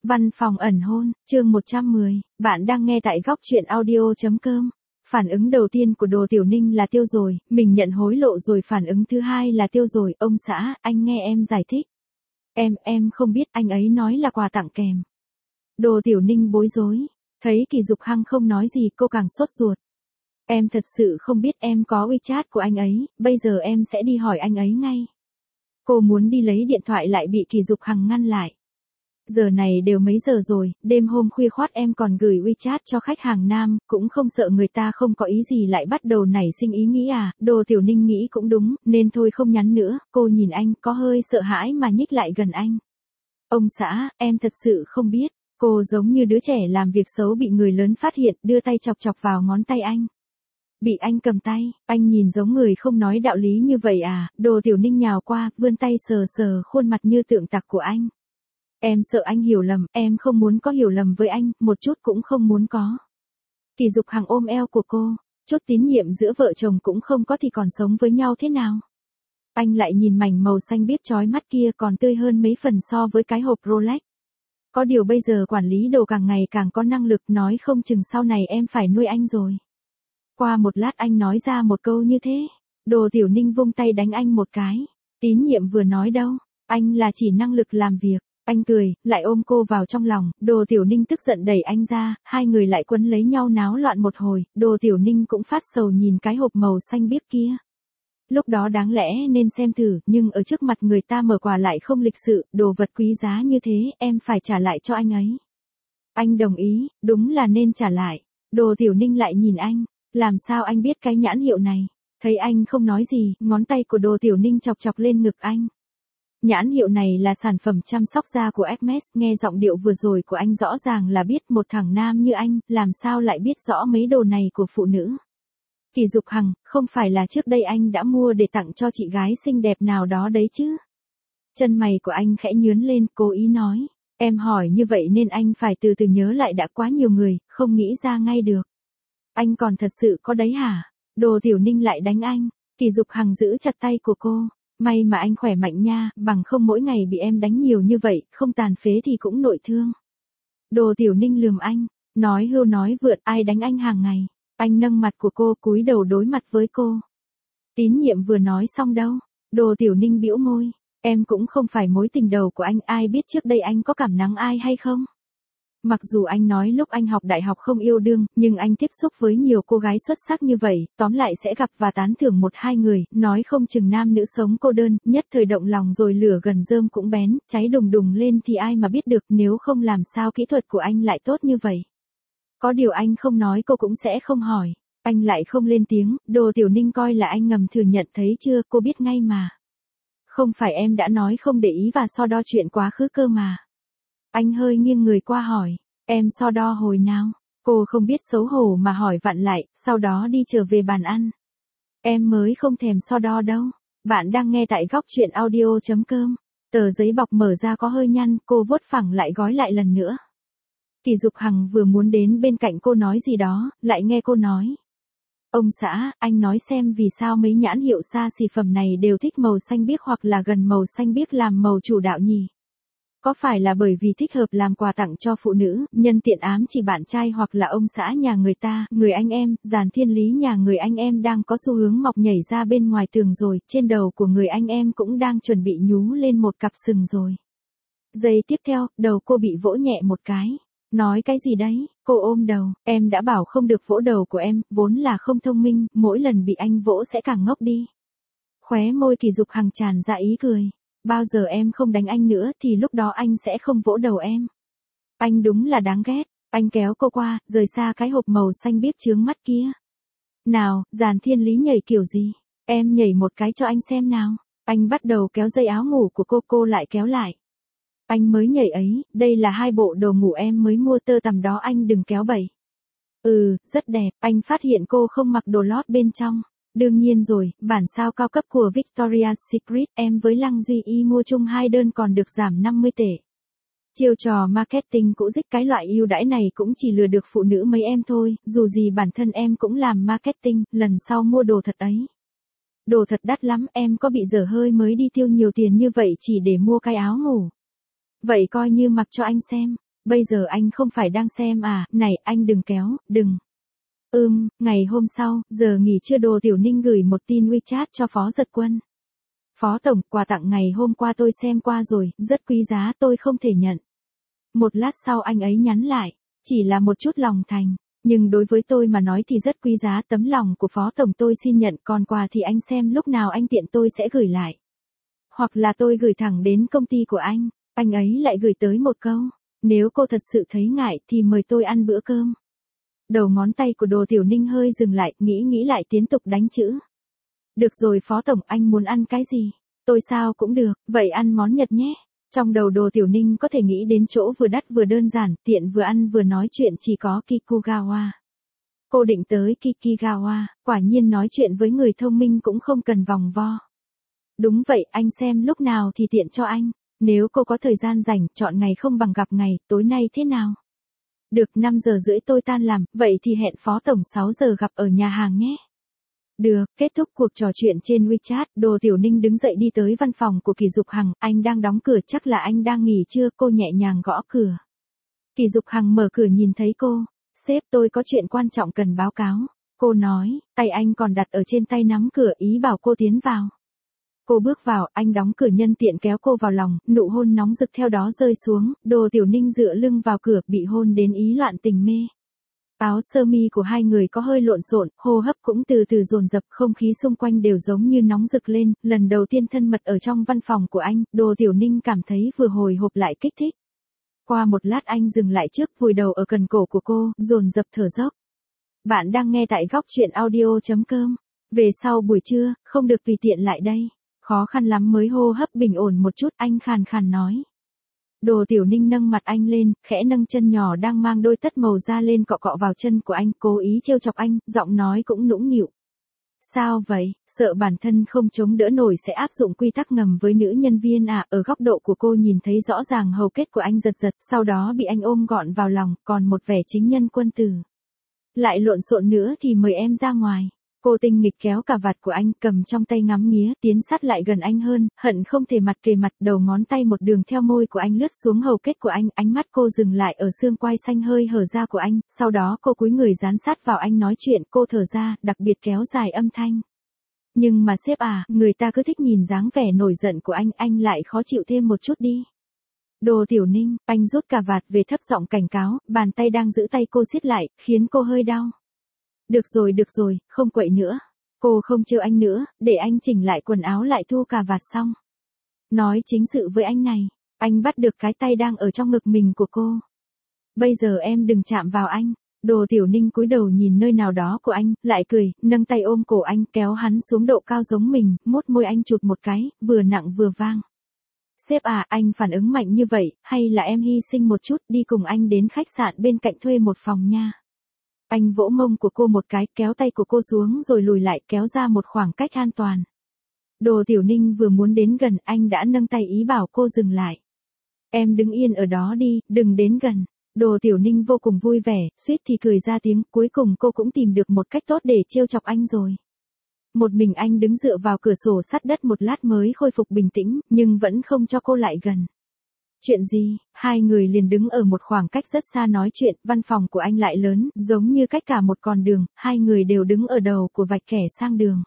Văn phòng ẩn hôn, chương 110, bạn đang nghe tại góc truyện audio.com. Phản ứng đầu tiên của Đồ Tiểu Ninh là tiêu rồi, mình nhận hối lộ rồi. Phản ứng thứ hai là tiêu rồi, ông xã, anh nghe em giải thích. Em không biết, anh ấy nói là quà tặng kèm. Đồ Tiểu Ninh bối rối, thấy Kỳ Dục Hằng không nói gì cô càng sốt ruột. Em thật sự không biết, em có WeChat của anh ấy, bây giờ em sẽ đi hỏi anh ấy ngay. Cô muốn đi lấy điện thoại lại bị Kỳ Dục Hằng ngăn lại. Giờ này đều mấy giờ rồi, đêm hôm khuya khoắt em còn gửi WeChat cho khách hàng nam, cũng không sợ người ta không có ý gì lại bắt đầu nảy sinh ý nghĩ à. Đồ Tiểu Ninh nghĩ cũng đúng, nên thôi không nhắn nữa. Cô nhìn anh, có hơi sợ hãi mà nhích lại gần anh. Ông xã, em thật sự không biết. Cô giống như đứa trẻ làm việc xấu bị người lớn phát hiện, đưa tay chọc chọc vào ngón tay anh. Bị anh cầm tay, anh nhìn giống người không nói đạo lý như vậy à. Đồ Tiểu Ninh nhào qua, vươn tay sờ sờ khuôn mặt như tượng tặc của anh. Em sợ anh hiểu lầm, em không muốn có hiểu lầm với anh, một chút cũng không muốn có. Kỳ Dục Hằng ôm eo của cô, chút tín nhiệm giữa vợ chồng cũng không có thì còn sống với nhau thế nào. Anh lại nhìn mảnh màu xanh biếc chói mắt kia còn tươi hơn mấy phần so với cái hộp Rolex. Có điều bây giờ quản lý đồ càng ngày càng có năng lực, nói không chừng sau này em phải nuôi anh rồi. Qua một lát anh nói ra một câu như thế. Đồ Tiểu Ninh vung tay đánh anh một cái. Tín nhiệm vừa nói đâu, anh là chỉ năng lực làm việc. Anh cười, lại ôm cô vào trong lòng. Đồ Tiểu Ninh tức giận đẩy anh ra, hai người lại quấn lấy nhau náo loạn một hồi. Đồ Tiểu Ninh cũng phát sầu nhìn cái hộp màu xanh biếc kia. Lúc đó đáng lẽ nên xem thử, nhưng ở trước mặt người ta mở quà lại không lịch sự. Đồ vật quý giá như thế, em phải trả lại cho anh ấy. Anh đồng ý, đúng là nên trả lại. Đồ Tiểu Ninh lại nhìn anh, làm sao anh biết cái nhãn hiệu này? Thấy anh không nói gì, ngón tay của Đồ Tiểu Ninh chọc chọc lên ngực anh. Nhãn hiệu này là sản phẩm chăm sóc da của Hermes. Nghe giọng điệu vừa rồi của anh rõ ràng là biết. Một thằng nam như anh, làm sao lại biết rõ mấy đồ này của phụ nữ. Kỳ Dục Hằng, không phải là trước đây anh đã mua để tặng cho chị gái xinh đẹp nào đó đấy chứ? Chân mày của anh khẽ nhướng lên, cố ý nói. Em hỏi như vậy nên anh phải từ từ nhớ lại, đã quá nhiều người, không nghĩ ra ngay được. Anh còn thật sự có đấy hả? Đồ Tiểu Ninh lại đánh anh. Kỳ Dục Hằng giữ chặt tay của cô. May mà anh khỏe mạnh nha, bằng không mỗi ngày bị em đánh nhiều như vậy, không tàn phế thì cũng nội thương. Đồ Tiểu Ninh lườm anh, nói hưu nói vượt, ai đánh anh hàng ngày. Anh nâng mặt của cô, cúi đầu đối mặt với cô. Tín nhiệm vừa nói xong đâu. Đồ Tiểu Ninh bĩu môi, em cũng không phải mối tình đầu của anh, ai biết trước đây anh có cảm nắng ai hay không. Mặc dù anh nói lúc anh học đại học không yêu đương, nhưng anh tiếp xúc với nhiều cô gái xuất sắc như vậy, tóm lại sẽ gặp và tán thưởng một hai người, nói không chừng nam nữ sống cô đơn, nhất thời động lòng rồi lửa gần rơm cũng bén, cháy đùng đùng lên thì ai mà biết được, nếu không làm sao kỹ thuật của anh lại tốt như vậy. Có điều anh không nói cô cũng sẽ không hỏi, anh lại không lên tiếng. Đồ Tiểu Ninh coi là anh ngầm thừa nhận, thấy chưa, cô biết ngay mà. Không phải em đã nói không để ý và so đo chuyện quá khứ cơ mà. Anh hơi nghiêng người qua hỏi, em so đo hồi nào? Cô không biết xấu hổ mà hỏi vặn lại, sau đó đi trở về bàn ăn. Em mới không thèm so đo đâu. Bạn đang nghe tại góc truyện audio.com. Tờ giấy bọc mở ra có hơi nhăn, cô vuốt phẳng lại gói lại lần nữa. Kỳ Dục Hằng vừa muốn đến bên cạnh cô nói gì đó, lại nghe cô nói. Ông xã, anh nói xem vì sao mấy nhãn hiệu xa xỉ phẩm này đều thích màu xanh biếc hoặc là gần màu xanh biếc làm màu chủ đạo nhỉ? Có phải là bởi vì thích hợp làm quà tặng cho phụ nữ, nhân tiện ám chỉ bạn trai hoặc là ông xã nhà người ta, người anh em, Giàn Thiên Lý nhà người anh em đang có xu hướng mọc nhảy ra bên ngoài tường rồi, trên đầu của người anh em cũng đang chuẩn bị nhú lên một cặp sừng rồi. Giây tiếp theo, đầu cô bị vỗ nhẹ một cái. Nói cái gì đấy? Cô ôm đầu, em đã bảo không được vỗ đầu của em, vốn là không thông minh, mỗi lần bị anh vỗ sẽ càng ngốc đi. Khóe môi Kỳ Dục Hằng tràn ra ý cười. Bao giờ em không đánh anh nữa thì lúc đó anh sẽ không vỗ đầu em. Anh đúng là đáng ghét. Anh kéo cô qua, rời xa cái hộp màu xanh biếc chướng mắt kia. Nào, Giàn Thiên Lý nhảy kiểu gì? Em nhảy một cái cho anh xem nào. Anh bắt đầu kéo dây áo ngủ của cô lại kéo lại. Anh mới nhảy ấy, đây là hai bộ đồ ngủ em mới mua tơ tằm đó, anh đừng kéo bẩy. Rất đẹp. Anh phát hiện cô không mặc đồ lót bên trong. Đương nhiên rồi, bản sao cao cấp của Victoria's Secret, em với Lăng Duy Y mua chung 2 đơn còn được giảm 50 tệ. Chiêu trò marketing cũ dích, cái loại ưu đãi này cũng chỉ lừa được phụ nữ mấy em thôi, dù gì bản thân em cũng làm marketing, lần sau mua đồ thật ấy. Đồ thật đắt lắm, em có bị dở hơi mới đi tiêu nhiều tiền như vậy chỉ để mua cái áo ngủ. Vậy coi như mặc cho anh xem. Bây giờ anh không phải đang xem à, này anh đừng kéo, đừng. Ngày hôm sau, giờ nghỉ trưa Đồ Tiểu Ninh gửi một tin WeChat cho Phó Dật Quân. Phó Tổng, quà tặng ngày hôm qua tôi xem qua rồi, rất quý giá tôi không thể nhận. Một lát sau anh ấy nhắn lại, chỉ là một chút lòng thành, nhưng đối với tôi mà nói thì rất quý giá, tấm lòng của Phó Tổng tôi xin nhận, còn quà thì anh xem lúc nào anh tiện tôi sẽ gửi lại. Hoặc là tôi gửi thẳng đến công ty của anh ấy lại gửi tới một câu, nếu cô thật sự thấy ngại thì mời tôi ăn bữa cơm. Đầu ngón tay của Đồ Tiểu Ninh hơi dừng lại, nghĩ lại tiếp tục đánh chữ. Được rồi Phó Tổng, anh muốn ăn cái gì? Tôi sao cũng được, vậy ăn món Nhật nhé. Trong đầu Đồ Tiểu Ninh có thể nghĩ đến chỗ vừa đắt vừa đơn giản, tiện vừa ăn vừa nói chuyện chỉ có Kikugawa. Cô định tới Kikigawa, quả nhiên nói chuyện với người thông minh cũng không cần vòng vo. Đúng vậy, anh xem lúc nào thì tiện cho anh. Nếu cô có thời gian rảnh, chọn ngày không bằng gặp ngày, tối nay thế nào? Được, 5 giờ rưỡi tôi tan làm, vậy thì hẹn Phó Tổng 6 giờ gặp ở nhà hàng nhé. Được, kết thúc cuộc trò chuyện trên WeChat, Đồ Tiểu Ninh đứng dậy đi tới văn phòng của Kỳ Dục Hằng, anh đang đóng cửa, chắc là anh đang nghỉ trưa, cô nhẹ nhàng gõ cửa. Kỳ Dục Hằng mở cửa nhìn thấy cô, sếp tôi có chuyện quan trọng cần báo cáo. Cô nói, tay anh còn đặt ở trên tay nắm cửa, ý bảo cô tiến vào. Cô bước vào, anh đóng cửa nhân tiện kéo cô vào lòng, nụ hôn nóng rực theo đó rơi xuống, Đồ Tiểu Ninh dựa lưng vào cửa, bị hôn đến ý loạn tình mê. Áo sơ mi của hai người có hơi lộn xộn, hô hấp cũng từ từ dồn dập, không khí xung quanh đều giống như nóng rực lên, lần đầu tiên thân mật ở trong văn phòng của anh, Đồ Tiểu Ninh cảm thấy vừa hồi hộp lại kích thích. Qua một lát anh dừng lại trước, vùi đầu ở cần cổ của cô, dồn dập thở dốc. Bạn đang nghe tại góc truyện audio.com. Về sau buổi trưa, không được tùy tiện lại đây. Khó khăn lắm mới hô hấp bình ổn một chút, anh khàn khàn nói. Đồ Tiểu Ninh nâng mặt anh lên, khẽ nâng chân nhỏ đang mang đôi tất màu da lên cọ cọ vào chân của anh, cố ý trêu chọc anh, giọng nói cũng nũng nịu. Sao vậy, sợ bản thân không chống đỡ nổi sẽ áp dụng quy tắc ngầm với nữ nhân viên à? Ở góc độ của cô nhìn thấy rõ ràng hầu kết của anh giật giật, sau đó bị anh ôm gọn vào lòng, còn một vẻ chính nhân quân tử. Lại lộn xộn nữa thì mời em ra ngoài. Cô tinh nghịch kéo cà vạt của anh, cầm trong tay ngắm nghía, tiến sát lại gần anh hơn, hận không thể mặt kề mặt, đầu ngón tay một đường theo môi của anh lướt xuống hầu kết của anh, ánh mắt cô dừng lại ở xương quai xanh hơi hở ra của anh, sau đó cô cúi người dán sát vào anh nói chuyện, cô thở ra, đặc biệt kéo dài âm thanh. Nhưng mà sếp à, người ta cứ thích nhìn dáng vẻ nổi giận của anh lại khó chịu thêm một chút đi. Đồ Tiểu Ninh, anh rút cà vạt về thấp giọng cảnh cáo, bàn tay đang giữ tay cô siết lại, khiến cô hơi đau. Được rồi, không quậy nữa. Cô không trêu anh nữa, để anh chỉnh lại quần áo lại thu cà vạt xong. Nói chính sự với anh này, anh bắt được cái tay đang ở trong ngực mình của cô. Bây giờ em đừng chạm vào anh. Đồ Tiểu Ninh cúi đầu nhìn nơi nào đó của anh, lại cười, nâng tay ôm cổ anh, kéo hắn xuống độ cao giống mình, mốt môi anh chụp một cái, vừa nặng vừa vang. Sếp à, anh phản ứng mạnh như vậy, hay là em hy sinh một chút, đi cùng anh đến khách sạn bên cạnh thuê một phòng nha. Anh vỗ mông của cô một cái, kéo tay của cô xuống rồi lùi lại, kéo ra một khoảng cách an toàn. Đồ Tiểu Ninh vừa muốn đến gần, anh đã nâng tay ý bảo cô dừng lại. Em đứng yên ở đó đi, đừng đến gần. Đồ Tiểu Ninh vô cùng vui vẻ, suýt thì cười ra tiếng, cuối cùng cô cũng tìm được một cách tốt để trêu chọc anh rồi. Một mình anh đứng dựa vào cửa sổ sắt đất một lát mới khôi phục bình tĩnh, nhưng vẫn không cho cô lại gần. Chuyện gì? Hai người liền đứng ở một khoảng cách rất xa nói chuyện, văn phòng của anh lại lớn, giống như cách cả một con đường, hai người đều đứng ở đầu của vạch kẻ sang đường.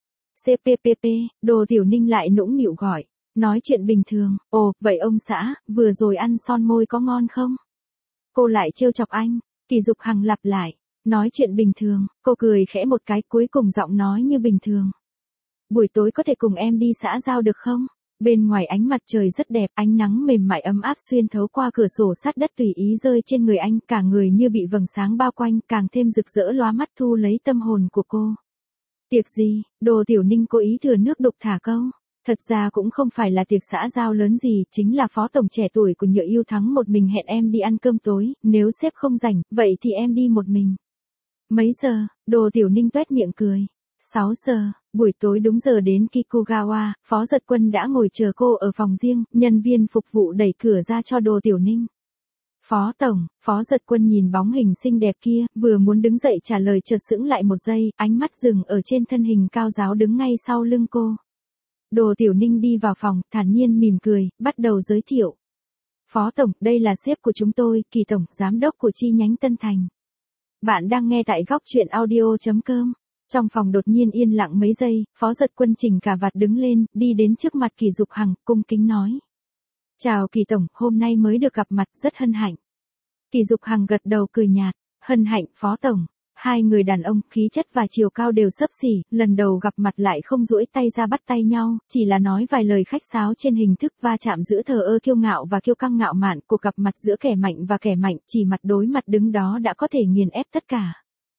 CPPP, Đồ Tiểu Ninh lại nũng nịu gọi, nói chuyện bình thường, ồ, vậy ông xã, vừa rồi ăn son môi có ngon không? Cô lại trêu chọc anh, Kỳ Dục Hằng lặp lại, nói chuyện bình thường, cô cười khẽ một cái, cuối cùng giọng nói như bình thường. Buổi tối có thể cùng em đi xã giao được không? Bên ngoài ánh mặt trời rất đẹp, ánh nắng mềm mại ấm áp xuyên thấu qua cửa sổ sắt đất tùy ý rơi trên người anh, cả người như bị vầng sáng bao quanh, càng thêm rực rỡ lóa mắt thu lấy tâm hồn của cô. Tiệc gì? Đồ Tiểu Ninh cố ý thừa nước đục thả câu. Thật ra cũng không phải là tiệc xã giao lớn gì, chính là phó tổng trẻ tuổi của Nhựa Yêu Thắng một mình hẹn em đi ăn cơm tối, nếu sếp không rảnh, vậy thì em đi một mình. Mấy giờ? Đồ Tiểu Ninh tuét miệng cười. 6 giờ, buổi tối đúng giờ đến Kikugawa, Phó Dật Quân đã ngồi chờ cô ở phòng riêng, nhân viên phục vụ đẩy cửa ra cho Đồ Tiểu Ninh. Phó Tổng, Phó Dật Quân nhìn bóng hình xinh đẹp kia, vừa muốn đứng dậy trả lời chợt sững lại một giây, ánh mắt dừng ở trên thân hình cao ráo đứng ngay sau lưng cô. Đồ Tiểu Ninh đi vào phòng, thản nhiên mỉm cười, bắt đầu giới thiệu. Phó Tổng, đây là sếp của chúng tôi, Kỳ Tổng, giám đốc của chi nhánh Tân Thành. Bạn đang nghe tại góc chuyện audio.com. Trong phòng đột nhiên yên lặng mấy giây, Phó Giật Quân chỉnh cả vạt đứng lên, đi đến trước mặt Kỳ Dục Hằng, cung kính nói. Chào Kỳ Tổng, hôm nay mới được gặp mặt, rất hân hạnh. Kỳ Dục Hằng gật đầu cười nhạt, hân hạnh Phó Tổng. Hai người đàn ông, khí chất và chiều cao đều xấp xỉ, lần đầu gặp mặt lại không duỗi tay ra bắt tay nhau, chỉ là nói vài lời khách sáo trên hình thức va chạm giữa thờ ơ kiêu ngạo và kiêu căng ngạo mạn, cuộc gặp mặt giữa kẻ mạnh và kẻ mạnh, chỉ mặt đối mặt đứng đó đã có thể nghiền ép tất cả.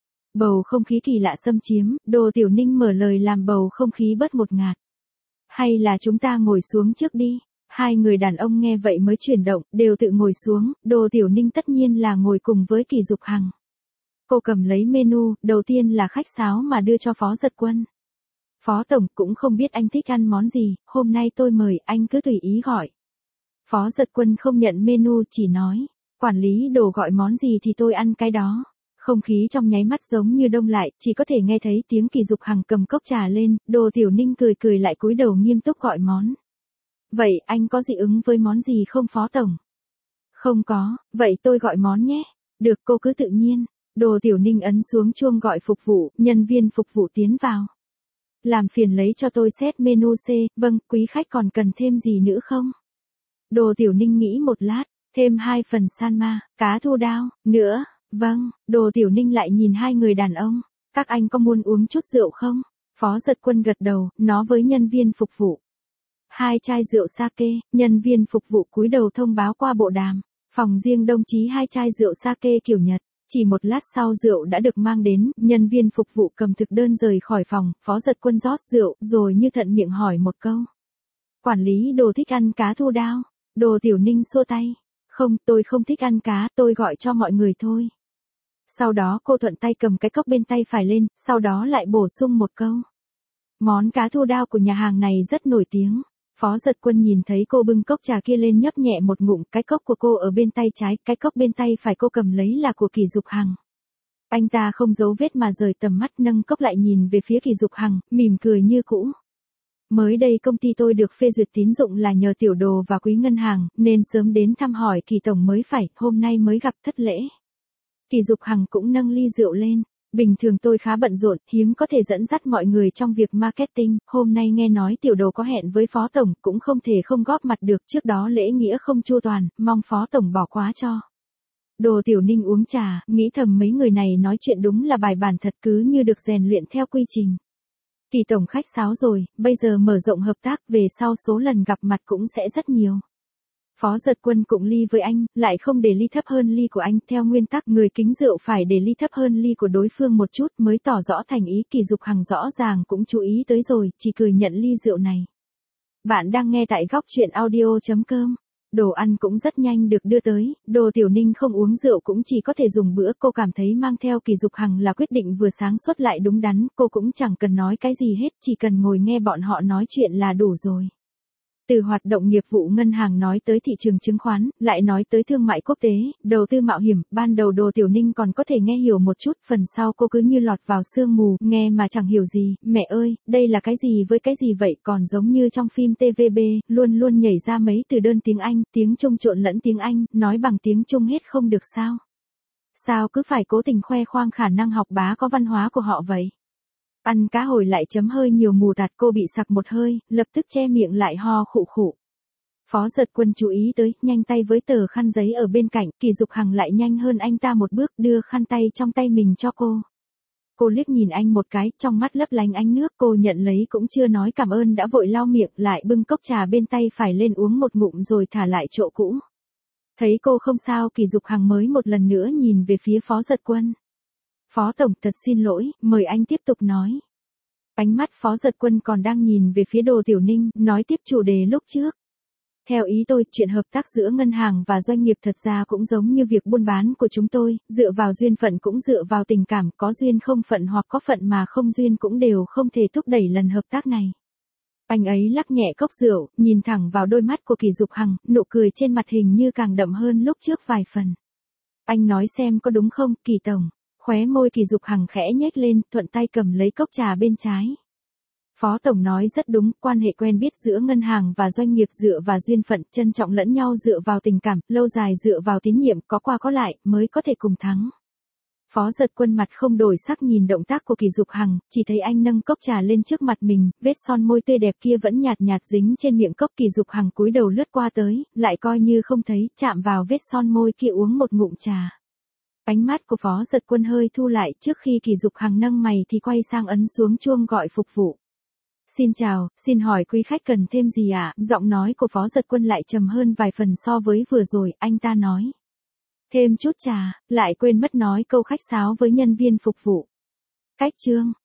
Bầu không khí kỳ lạ xâm chiếm, Đồ Tiểu Ninh mở lời làm bầu không khí bớt ngột ngạt. Hay là chúng ta ngồi xuống trước đi. Hai người đàn ông nghe vậy mới chuyển động, đều tự ngồi xuống, Đồ Tiểu Ninh tất nhiên là ngồi cùng với Kỳ Dục Hằng. Cô cầm lấy menu, đầu tiên là khách sáo mà đưa cho Phó Giật Quân. Phó Tổng, cũng không biết anh thích ăn món gì, hôm nay tôi mời, anh cứ tùy ý gọi. Phó Giật Quân không nhận menu, chỉ nói, quản lý Đồ gọi món gì thì tôi ăn cái đó. Không khí trong nháy mắt giống như đông lại, chỉ có thể nghe thấy tiếng Kỳ Dục Hằng cầm cốc trà lên, Đồ Tiểu Ninh cười cười lại cúi đầu nghiêm túc gọi món. Vậy anh có dị ứng với món gì không Phó Tổng? Không có, vậy tôi gọi món nhé. Được, cô cứ tự nhiên. Đồ Tiểu Ninh ấn xuống chuông gọi phục vụ, nhân viên phục vụ tiến vào. Làm phiền lấy cho tôi set menu C, vâng, quý khách còn cần thêm gì nữa không? Đồ Tiểu Ninh nghĩ một lát, thêm 2 phần salma, cá thu đao, nữa, vâng, Đồ Tiểu Ninh lại nhìn hai người đàn ông, các anh có muốn uống chút rượu không? Phó Giật Quân gật đầu, nó với nhân viên phục vụ. 2 chai rượu sake, nhân viên phục vụ cúi đầu thông báo qua bộ đàm, phòng riêng đồng chí 2 chai rượu sake kiểu Nhật. Chỉ một lát sau rượu đã được mang đến, nhân viên phục vụ cầm thực đơn rời khỏi phòng, Phó Giật Quân rót rượu, rồi như thận miệng hỏi một câu. Quản lý Đồ thích ăn cá thu đao. Đồ Tiểu Ninh xua tay. Không, tôi không thích ăn cá, tôi gọi cho mọi người thôi. Sau đó cô thuận tay cầm cái cốc bên tay phải lên, sau đó lại bổ sung một câu. Món cá thu đao của nhà hàng này rất nổi tiếng. Phó Giật Quân nhìn thấy cô bưng cốc trà kia lên nhấp nhẹ một ngụm, cái cốc của cô ở bên tay trái, cái cốc bên tay phải cô cầm lấy là của Kỳ Dục Hằng. Anh ta không giấu vết mà rời tầm mắt nâng cốc lại nhìn về phía Kỳ Dục Hằng, mỉm cười như cũ. Mới đây công ty tôi được phê duyệt tín dụng là nhờ Tiểu Đồ và Quý Ngân hàng, nên sớm đến thăm hỏi Kỳ Tổng mới phải, hôm nay mới gặp thất lễ. Kỳ Dục Hằng cũng nâng ly rượu lên. Bình thường tôi khá bận rộn, hiếm có thể dẫn dắt mọi người trong việc marketing, hôm nay nghe nói Tiểu Đồ có hẹn với Phó Tổng, cũng không thể không góp mặt được, trước đó lễ nghĩa không chu toàn, mong Phó Tổng bỏ qua cho. Đồ Tiểu Ninh uống trà, nghĩ thầm mấy người này nói chuyện đúng là bài bản thật, cứ như được rèn luyện theo quy trình. Kỳ Tổng khách sáo rồi, bây giờ mở rộng hợp tác, về sau số lần gặp mặt cũng sẽ rất nhiều. Phó Giật Quân cũng ly với anh, lại không để ly thấp hơn ly của anh, theo nguyên tắc người kính rượu phải để ly thấp hơn ly của đối phương một chút mới tỏ rõ thành ý. Kỳ Dục Hằng rõ ràng cũng chú ý tới rồi, chỉ cười nhận ly rượu này. Bạn đang nghe tại góc chuyện audio.com. Đồ ăn cũng rất nhanh được đưa tới, Đồ Tiểu Ninh không uống rượu cũng chỉ có thể dùng bữa, cô cảm thấy mang theo Kỳ Dục Hằng là quyết định vừa sáng suốt lại đúng đắn, cô cũng chẳng cần nói cái gì hết, chỉ cần ngồi nghe bọn họ nói chuyện là đủ rồi. Từ hoạt động nghiệp vụ ngân hàng nói tới thị trường chứng khoán, lại nói tới thương mại quốc tế, đầu tư mạo hiểm, ban đầu Đồ Tiểu Ninh còn có thể nghe hiểu một chút, phần sau cô cứ như lọt vào sương mù, nghe mà chẳng hiểu gì, mẹ ơi, đây là cái gì với cái gì vậy, còn giống như trong phim TVB, luôn luôn nhảy ra mấy từ đơn tiếng Anh, tiếng Trung trộn lẫn tiếng Anh, nói bằng tiếng Trung hết không được sao? Sao cứ phải cố tình khoe khoang khả năng học bá có văn hóa của họ vậy? Ăn cá hồi lại chấm hơi nhiều mù tạt, cô bị sặc một hơi, lập tức che miệng lại ho khụ khụ. Phó Giật Quân chú ý tới, nhanh tay với tờ khăn giấy ở bên cạnh, Kỳ Dục Hằng lại nhanh hơn anh ta một bước, đưa khăn tay trong tay mình cho cô. Cô liếc nhìn anh một cái, trong mắt lấp lánh ánh nước, cô nhận lấy cũng chưa nói cảm ơn đã vội lau miệng, lại bưng cốc trà bên tay phải lên uống một ngụm rồi thả lại chỗ cũ. Thấy cô không sao, Kỳ Dục Hằng mới một lần nữa nhìn về phía Phó Giật Quân. Phó Tổng, thật xin lỗi, mời anh tiếp tục nói. Ánh mắt Phó Giật Quân còn đang nhìn về phía Đồ Tiểu Ninh, nói tiếp chủ đề lúc trước. Theo ý tôi, chuyện hợp tác giữa ngân hàng và doanh nghiệp thật ra cũng giống như việc buôn bán của chúng tôi, dựa vào duyên phận cũng dựa vào tình cảm, có duyên không phận hoặc có phận mà không duyên cũng đều không thể thúc đẩy lần hợp tác này. Anh ấy lắc nhẹ cốc rượu, nhìn thẳng vào đôi mắt của Kỳ Dục Hằng, nụ cười trên mặt hình như càng đậm hơn lúc trước vài phần. Anh nói xem có đúng không, Kỳ Tổng? Khóe môi Kỳ Dục Hằng khẽ nhếch lên, thuận tay cầm lấy cốc trà bên trái. Phó Tổng nói rất đúng, quan hệ quen biết giữa ngân hàng và doanh nghiệp dựa vào duyên phận, trân trọng lẫn nhau dựa vào tình cảm, lâu dài dựa vào tín nhiệm, có qua có lại, mới có thể cùng thắng. Phó Giật Quân mặt không đổi sắc nhìn động tác của Kỳ Dục Hằng, chỉ thấy anh nâng cốc trà lên trước mặt mình, vết son môi tươi đẹp kia vẫn nhạt nhạt dính trên miệng cốc. Kỳ Dục Hằng cúi đầu lướt qua tới, lại coi như không thấy, chạm vào vết son môi kia uống một ngụm trà. Ánh mắt của Phó Giật Quân hơi thu lại, trước khi Kỳ Dục Hằng nâng mày thì quay sang ấn xuống chuông gọi phục vụ. Xin chào, xin hỏi quý khách cần thêm gì ạ? Giọng nói của Phó Giật Quân lại trầm hơn vài phần so với vừa rồi, anh ta nói. Thêm chút trà, lại quên mất nói câu khách sáo với nhân viên phục vụ. Cách chương.